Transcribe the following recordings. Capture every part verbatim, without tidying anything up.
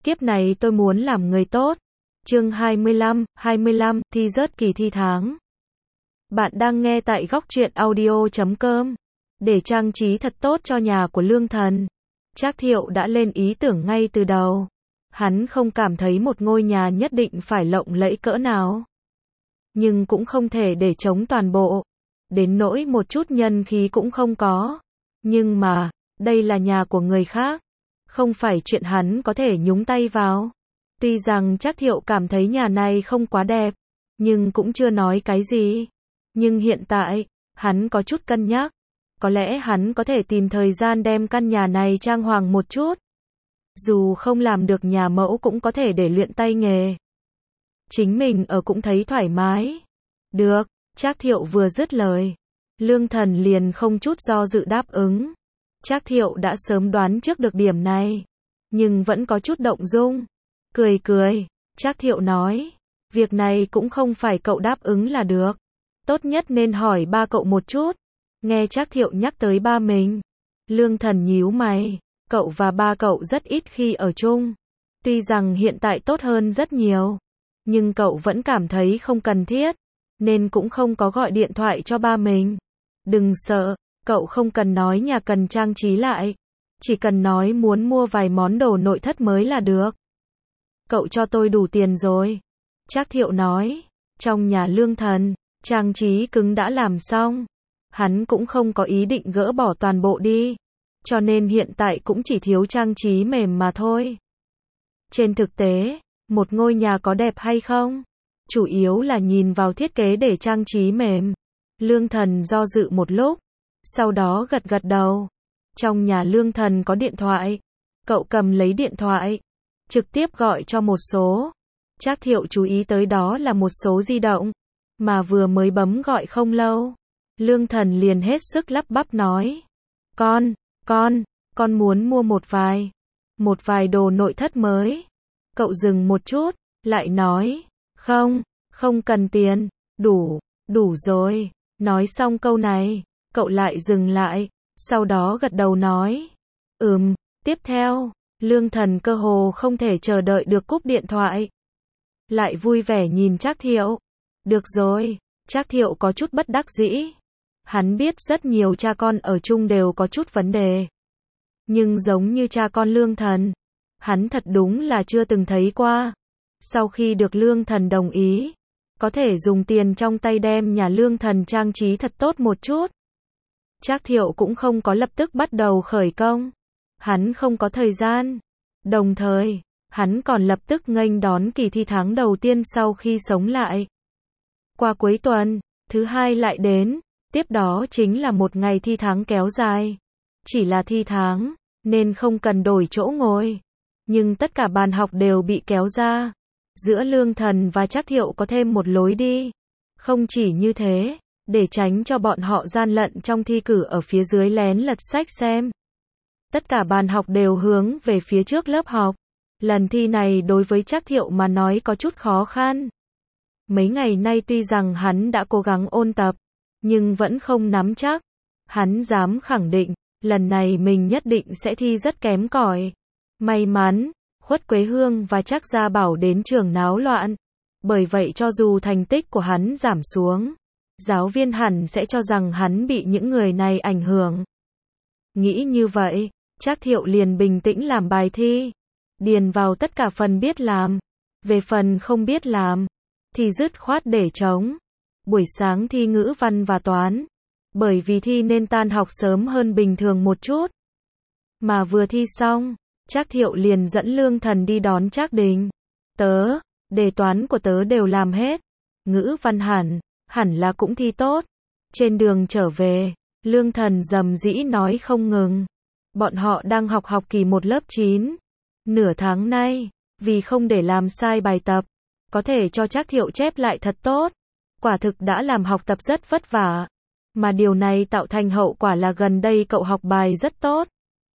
kiếp này tôi muốn làm người tốt. Chương hai mươi lăm, hai mươi lăm, thi rớt kỳ thi tháng. Bạn đang nghe tại góc truyện audio chấm com. Để trang trí thật tốt cho nhà của Lương Thần, Trác Thiệu đã lên ý tưởng ngay từ đầu. Hắn không cảm thấy một ngôi nhà nhất định phải lộng lẫy cỡ nào, nhưng cũng không thể để trống toàn bộ, đến nỗi một chút nhân khí cũng không có. Nhưng mà, đây là nhà của người khác, không phải chuyện hắn có thể nhúng tay vào. Tuy rằng Trác Thiệu cảm thấy nhà này không quá đẹp, nhưng cũng chưa nói cái gì. Nhưng hiện tại, hắn có chút cân nhắc. Có lẽ hắn có thể tìm thời gian đem căn nhà này trang hoàng một chút. Dù không làm được nhà mẫu cũng có thể để luyện tay nghề. Chính mình ở cũng thấy thoải mái. Được, Trác Thiệu vừa dứt lời, Lương Thần liền không chút do dự đáp ứng. Trác Thiệu đã sớm đoán trước được điểm này, nhưng vẫn có chút động dung. Cười cười, Trác Thiệu nói, việc này cũng không phải cậu đáp ứng là được. Tốt nhất nên hỏi ba cậu một chút. Nghe Trác Thiệu nhắc tới ba mình, Lương Thần nhíu mày, cậu và ba cậu rất ít khi ở chung. Tuy rằng hiện tại tốt hơn rất nhiều, nhưng cậu vẫn cảm thấy không cần thiết, nên cũng không có gọi điện thoại cho ba mình. Đừng sợ, cậu không cần nói nhà cần trang trí lại, chỉ cần nói muốn mua vài món đồ nội thất mới là được. Cậu cho tôi đủ tiền rồi. Trác Thiệu nói, trong nhà Lương Thần, trang trí cứng đã làm xong. Hắn cũng không có ý định gỡ bỏ toàn bộ đi, cho nên hiện tại cũng chỉ thiếu trang trí mềm mà thôi. Trên thực tế, một ngôi nhà có đẹp hay không, chủ yếu là nhìn vào thiết kế để trang trí mềm. Lương Thần do dự một lúc, sau đó gật gật đầu. Trong nhà Lương Thần có điện thoại, cậu cầm lấy điện thoại, trực tiếp gọi cho một số. Trác Thiệu chú ý tới đó là một số di động, mà vừa mới bấm gọi không lâu. Lương Thần liền hết sức lắp bắp nói, con, con, con muốn mua một vài, một vài đồ nội thất mới. Cậu dừng một chút, lại nói, không, không cần tiền, đủ, đủ rồi. Nói xong câu này, cậu lại dừng lại, sau đó gật đầu nói, ừm, tiếp theo. Lương Thần cơ hồ không thể chờ đợi được cúp điện thoại. Lại vui vẻ nhìn Trác Thiệu. Được rồi, Trác Thiệu có chút bất đắc dĩ. Hắn biết rất nhiều cha con ở chung đều có chút vấn đề. Nhưng giống như cha con Lương Thần, hắn thật đúng là chưa từng thấy qua. Sau khi được Lương Thần đồng ý, có thể dùng tiền trong tay đem nhà Lương Thần trang trí thật tốt một chút. Trác Thiệu cũng không có lập tức bắt đầu khởi công. Hắn không có thời gian. Đồng thời, hắn còn lập tức nghênh đón kỳ thi tháng đầu tiên sau khi sống lại. Qua cuối tuần, thứ hai lại đến. Tiếp đó chính là một ngày thi tháng kéo dài. Chỉ là thi tháng, nên không cần đổi chỗ ngồi. Nhưng tất cả bàn học đều bị kéo ra. Giữa Lương Thần và Trác Thiệu có thêm một lối đi. Không chỉ như thế, để tránh cho bọn họ gian lận trong thi cử ở phía dưới lén lật sách xem. Tất cả bàn học đều hướng về phía trước lớp học. Lần thi này đối với Trác Thiệu mà nói có chút khó khăn. Mấy ngày nay tuy rằng hắn đã cố gắng ôn tập, nhưng vẫn không nắm chắc. Hắn dám khẳng định, lần này mình nhất định sẽ thi rất kém cỏi. May mắn, Khuất Quế Hương và Trác Gia Bảo đến trường náo loạn. Bởi vậy cho dù thành tích của hắn giảm xuống, giáo viên hẳn sẽ cho rằng hắn bị những người này ảnh hưởng. Nghĩ như vậy, Trác Thiệu liền bình tĩnh làm bài thi. Điền vào tất cả phần biết làm. Về phần không biết làm, thì dứt khoát để trống. Buổi sáng thi ngữ văn và toán. Bởi vì thi nên tan học sớm hơn bình thường một chút. Mà vừa thi xong, Trác Thiệu liền dẫn Lương Thần đi đón Trác Đình. Tớ, đề toán của tớ đều làm hết. Ngữ văn hẳn, hẳn là cũng thi tốt. Trên đường trở về, Lương Thần rầm rĩ nói không ngừng. Bọn họ đang học học kỳ một lớp chín. Nửa tháng nay, vì không để làm sai bài tập, có thể cho Trác Thiệu chép lại thật tốt. Quả thực đã làm học tập rất vất vả. Mà điều này tạo thành hậu quả là gần đây cậu học bài rất tốt.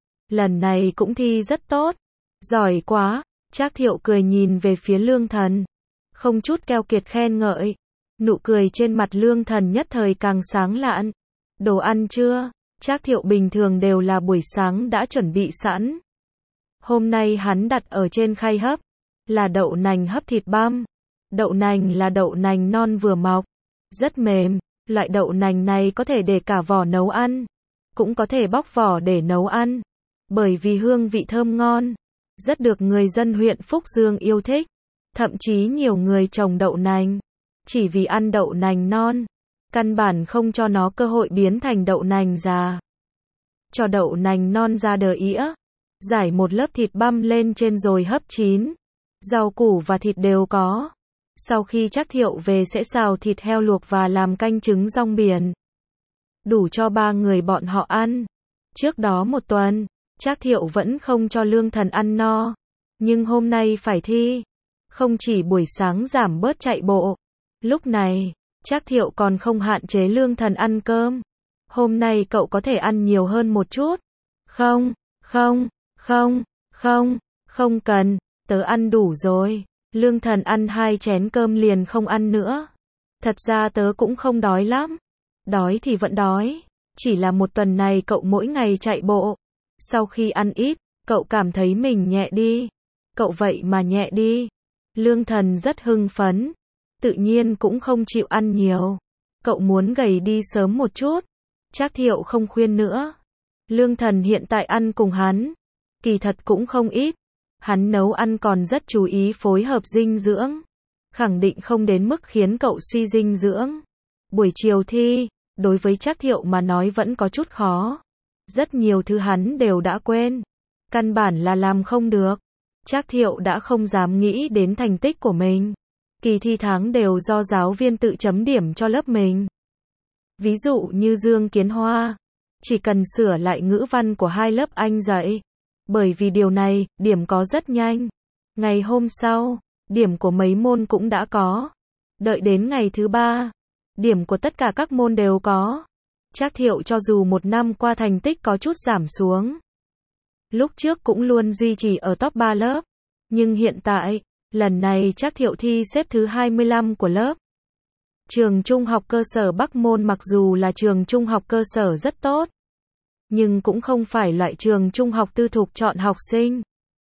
Lần này cũng thi rất tốt. Giỏi quá. Trác Thiệu cười nhìn về phía Lương Thần, không chút keo kiệt khen ngợi. Nụ cười trên mặt Lương Thần nhất thời càng sáng lạn. Đồ ăn chưa? Trác Thiệu bình thường đều là buổi sáng đã chuẩn bị sẵn. Hôm nay hắn đặt ở trên khay hấp, là đậu nành hấp thịt băm. Đậu nành là đậu nành non vừa mọc, rất mềm. Loại đậu nành này có thể để cả vỏ nấu ăn, cũng có thể bóc vỏ để nấu ăn. Bởi vì hương vị thơm ngon, rất được người dân huyện Phúc Dương yêu thích. Thậm chí nhiều người trồng đậu nành, chỉ vì ăn đậu nành non, căn bản không cho nó cơ hội biến thành đậu nành già. Cho đậu nành non ra đờ ĩa, rải một lớp thịt băm lên trên rồi hấp chín. Rau củ và thịt đều có. Sau khi Trác Thiệu về sẽ xào thịt heo luộc và làm canh trứng rong biển. Đủ cho ba người bọn họ ăn. Trước đó một tuần, Trác Thiệu vẫn không cho Lương Thần ăn no. Nhưng hôm nay phải thi. Không chỉ buổi sáng giảm bớt chạy bộ. Lúc này, Trác Thiệu còn không hạn chế Lương Thần ăn cơm. Hôm nay cậu có thể ăn nhiều hơn một chút. Không, không, không, không, không cần, tớ ăn đủ rồi. Lương Thần ăn hai chén cơm liền không ăn nữa. Thật ra tớ cũng không đói lắm. Đói thì vẫn đói. Chỉ là một tuần này cậu mỗi ngày chạy bộ. Sau khi ăn ít, cậu cảm thấy mình nhẹ đi. Cậu vậy mà nhẹ đi. Lương Thần rất hưng phấn. Tự nhiên cũng không chịu ăn nhiều. Cậu muốn gầy đi sớm một chút. Trác Thiệu không khuyên nữa. Lương Thần hiện tại ăn cùng hắn. Kỳ thật cũng không ít. Hắn nấu ăn còn rất chú ý phối hợp dinh dưỡng. Khẳng định không đến mức khiến cậu suy dinh dưỡng. Buổi chiều thi, đối với Trác Thiệu mà nói vẫn có chút khó. Rất nhiều thứ hắn đều đã quên. Căn bản là làm không được. Trác Thiệu đã không dám nghĩ đến thành tích của mình. Kỳ thi tháng đều do giáo viên tự chấm điểm cho lớp mình. Ví dụ như Dương Kiến Hoa, chỉ cần sửa lại ngữ văn của hai lớp anh dạy. Bởi vì điều này, điểm có rất nhanh. Ngày hôm sau, điểm của mấy môn cũng đã có. Đợi đến ngày thứ ba, điểm của tất cả các môn đều có. Trác Thiệu cho dù một năm qua thành tích có chút giảm xuống. Lúc trước cũng luôn duy trì ở top ba lớp. Nhưng hiện tại, lần này Trác Thiệu thi xếp thứ hai mươi lăm của lớp. Trường trung học cơ sở Bắc Môn mặc dù là trường trung học cơ sở rất tốt, nhưng cũng không phải loại trường trung học tư thục chọn học sinh.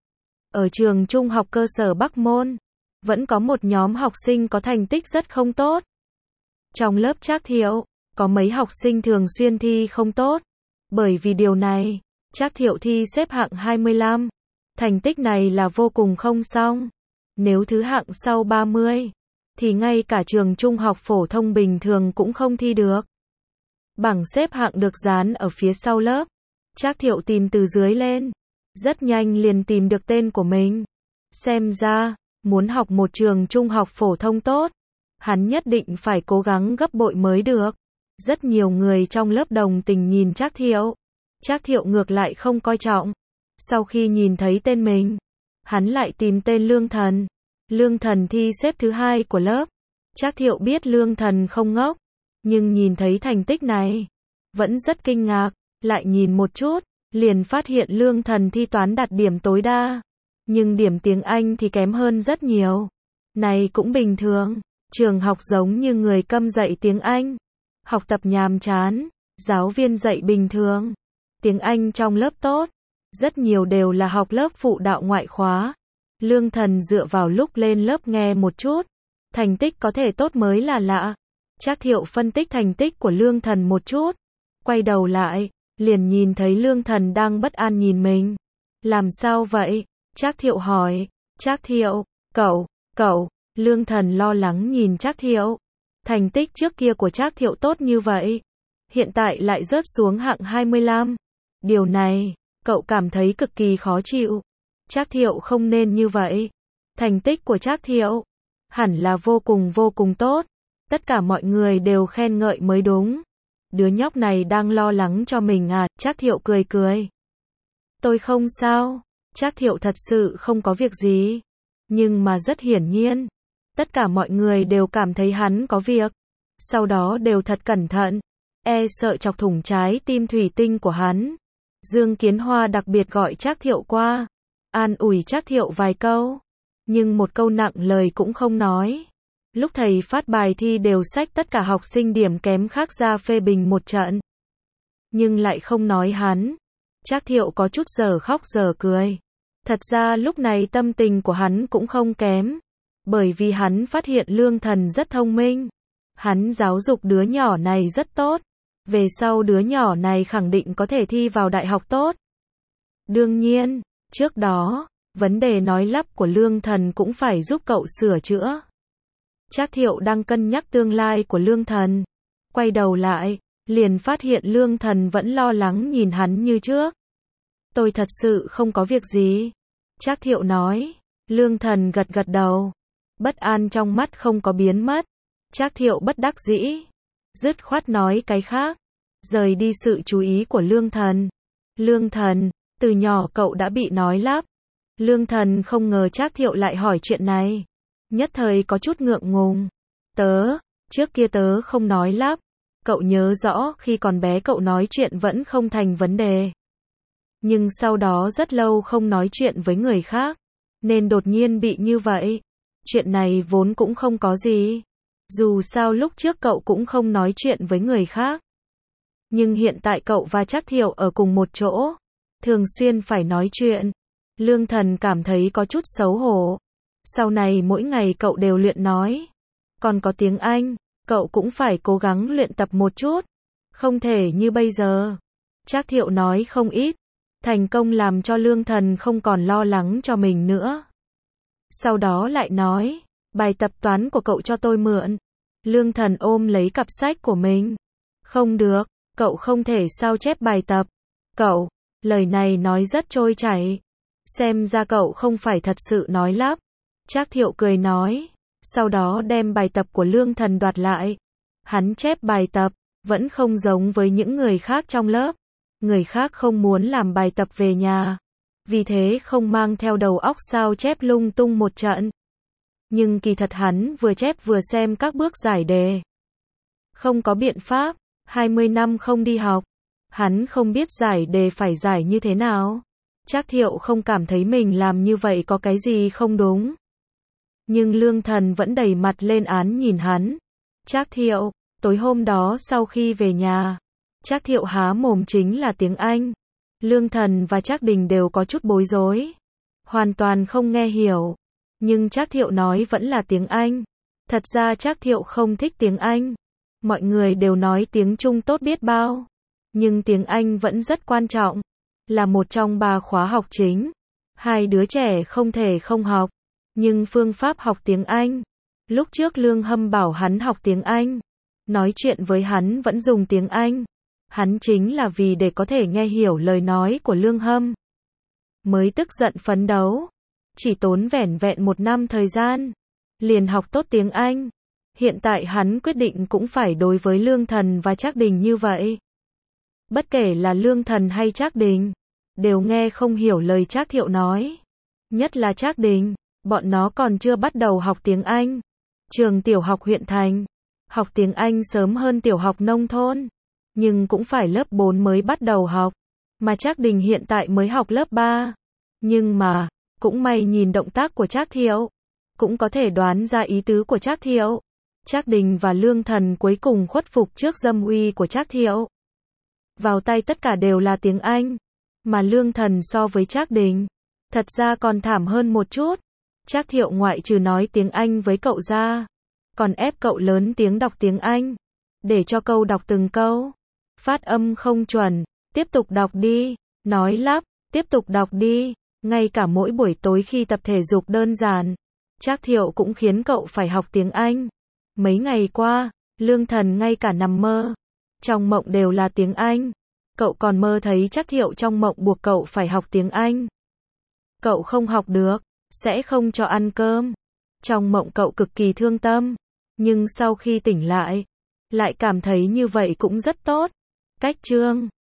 Ở trường trung học cơ sở Bắc Môn, vẫn có một nhóm học sinh có thành tích rất không tốt. Trong lớp Trác Thiệu, có mấy học sinh thường xuyên thi không tốt. Bởi vì điều này, Trác Thiệu thi xếp hạng hai mươi lăm. Thành tích này là vô cùng không xong. Nếu thứ hạng sau ba mươi, thì ngay cả trường trung học phổ thông bình thường cũng không thi được. Bảng xếp hạng được dán ở phía sau lớp. Trác Thiệu tìm từ dưới lên. Rất nhanh liền tìm được tên của mình. Xem ra, muốn học một trường trung học phổ thông tốt, hắn nhất định phải cố gắng gấp bội mới được. Rất nhiều người trong lớp đồng tình nhìn Trác Thiệu. Trác Thiệu ngược lại không coi trọng. Sau khi nhìn thấy tên mình, hắn lại tìm tên Lương Thần. Lương Thần thi xếp thứ hai của lớp. Trác Thiệu biết Lương Thần không ngốc, nhưng nhìn thấy thành tích này, vẫn rất kinh ngạc. Lại nhìn một chút, liền phát hiện Lương Thần thi toán đạt điểm tối đa, nhưng điểm tiếng Anh thì kém hơn rất nhiều. Này cũng bình thường, trường học giống như người câm dạy tiếng Anh. Học tập nhàm chán, giáo viên dạy bình thường. Tiếng Anh trong lớp tốt, rất nhiều đều là học lớp phụ đạo ngoại khóa. Lương Thần dựa vào lúc lên lớp nghe một chút, thành tích có thể tốt mới là lạ. Trác Thiệu phân tích thành tích của Lương Thần một chút, quay đầu lại, liền nhìn thấy Lương Thần đang bất an nhìn mình. Làm sao vậy? Trác Thiệu hỏi. Trác Thiệu, cậu, cậu, Lương Thần lo lắng nhìn Trác Thiệu. Thành tích trước kia của Trác Thiệu tốt như vậy, hiện tại lại rớt xuống hạng hai mươi lăm. Điều này, cậu cảm thấy cực kỳ khó chịu. Trác Thiệu không nên như vậy. Thành tích của Trác Thiệu hẳn là vô cùng vô cùng tốt. Tất cả mọi người đều khen ngợi mới đúng. Đứa nhóc này đang lo lắng cho mình à? Trác Thiệu cười cười. Tôi không sao. Trác Thiệu thật sự không có việc gì. Nhưng mà rất hiển nhiên, tất cả mọi người đều cảm thấy hắn có việc. Sau đó đều thật cẩn thận, e sợ chọc thủng trái tim thủy tinh của hắn. Dương Kiến Hoa đặc biệt gọi Trác Thiệu qua, an ủi Trác Thiệu vài câu, nhưng một câu nặng lời cũng không nói. Lúc thầy phát bài thi đều xách tất cả học sinh điểm kém khác ra phê bình một trận, nhưng lại không nói hắn. Trác Thiệu có chút giờ khóc giờ cười. Thật ra lúc này tâm tình của hắn cũng không kém, bởi vì hắn phát hiện Lương Thần rất thông minh. Hắn giáo dục đứa nhỏ này rất tốt. Về sau đứa nhỏ này khẳng định có thể thi vào đại học tốt. Đương nhiên, trước đó, vấn đề nói lắp của Lương Thần cũng phải giúp cậu sửa chữa. Trác Thiệu đang cân nhắc tương lai của Lương Thần. Quay đầu lại, liền phát hiện Lương Thần vẫn lo lắng nhìn hắn như trước. Tôi thật sự không có việc gì. Trác Thiệu nói. Lương Thần gật gật đầu. Bất an trong mắt không có biến mất. Trác Thiệu bất đắc dĩ. Dứt khoát nói cái khác. Rời đi sự chú ý của Lương Thần. Lương Thần, từ nhỏ cậu đã bị nói lắp. Lương Thần không ngờ Trác Thiệu lại hỏi chuyện này. Nhất thời có chút ngượng ngùng. Tớ, trước kia tớ không nói lắp. Cậu nhớ rõ khi còn bé cậu nói chuyện vẫn không thành vấn đề. Nhưng sau đó rất lâu không nói chuyện với người khác. Nên đột nhiên bị như vậy. Chuyện này vốn cũng không có gì. Dù sao lúc trước cậu cũng không nói chuyện với người khác. Nhưng hiện tại cậu và Trác Thiệu ở cùng một chỗ. Thường xuyên phải nói chuyện. Lương Thần cảm thấy có chút xấu hổ. Sau này mỗi ngày cậu đều luyện nói. Còn có tiếng Anh, cậu cũng phải cố gắng luyện tập một chút. Không thể như bây giờ. Trác Thiệu nói không ít. Thành công làm cho Lương Thần không còn lo lắng cho mình nữa. Sau đó lại nói, bài tập toán của cậu cho tôi mượn. Lương Thần ôm lấy cặp sách của mình. Không được, cậu không thể sao chép bài tập. Cậu, lời này nói rất trôi chảy. Xem ra cậu không phải thật sự nói lắp. Trác Thiệu cười nói, sau đó đem bài tập của Lương Thần đoạt lại. Hắn chép bài tập, vẫn không giống với những người khác trong lớp. Người khác không muốn làm bài tập về nhà. Vì thế không mang theo đầu óc sao chép lung tung một trận. Nhưng kỳ thật hắn vừa chép vừa xem các bước giải đề. Không có biện pháp, hai mươi năm không đi học. Hắn không biết giải đề phải giải như thế nào. Trác Thiệu không cảm thấy mình làm như vậy có cái gì không đúng. Nhưng Lương Thần vẫn đầy mặt lên án nhìn hắn. Trác Thiệu, tối hôm đó sau khi về nhà, Trác Thiệu há mồm chính là tiếng Anh. Lương Thần và Trác Đình đều có chút bối rối. Hoàn toàn không nghe hiểu. Nhưng Trác Thiệu nói vẫn là tiếng Anh. Thật ra Trác Thiệu không thích tiếng Anh. Mọi người đều nói tiếng Trung tốt biết bao. Nhưng tiếng Anh vẫn rất quan trọng. Là một trong ba khóa học chính. Hai đứa trẻ không thể không học. Nhưng phương pháp học tiếng Anh. Lúc trước Lương Hâm bảo hắn học tiếng Anh. Nói chuyện với hắn vẫn dùng tiếng Anh. Hắn chính là vì để có thể nghe hiểu lời nói của Lương Hâm. Mới tức giận phấn đấu. Chỉ tốn vẻn vẹn một năm thời gian. Liền học tốt tiếng Anh. Hiện tại hắn quyết định cũng phải đối với Lương Thần và Trác Đình như vậy. Bất kể là Lương Thần hay Trác Đình, đều nghe không hiểu lời Trác Thiệu nói. Nhất là Trác Đình, bọn nó còn chưa bắt đầu học tiếng Anh. Trường tiểu học huyện thành, học tiếng Anh sớm hơn tiểu học nông thôn. Nhưng cũng phải lớp bốn mới bắt đầu học. Mà Trác Đình hiện tại mới học lớp ba. Nhưng mà, cũng may nhìn động tác của Trác Thiệu, cũng có thể đoán ra ý tứ của Trác Thiệu. Trác Đình và Lương Thần cuối cùng khuất phục trước dâm uy của Trác Thiệu. Vào tay tất cả đều là tiếng Anh. Mà Lương Thần so với Trác Đình, thật ra còn thảm hơn một chút. Trác Thiệu ngoại trừ nói tiếng Anh với cậu ra, còn ép cậu lớn tiếng đọc tiếng Anh. Để cho câu đọc từng câu. Phát âm không chuẩn, tiếp tục đọc đi. Nói lắp, tiếp tục đọc đi. Ngay cả mỗi buổi tối khi tập thể dục đơn giản, Trác Thiệu cũng khiến cậu phải học tiếng Anh. Mấy ngày qua, Lương Thần ngay cả nằm mơ, trong mộng đều là tiếng Anh. Cậu còn mơ thấy Trác Thiệu trong mộng buộc cậu phải học tiếng Anh. Cậu không học được, sẽ không cho ăn cơm. Trong mộng cậu cực kỳ thương tâm. Nhưng sau khi tỉnh lại, lại cảm thấy như vậy cũng rất tốt. Cách chương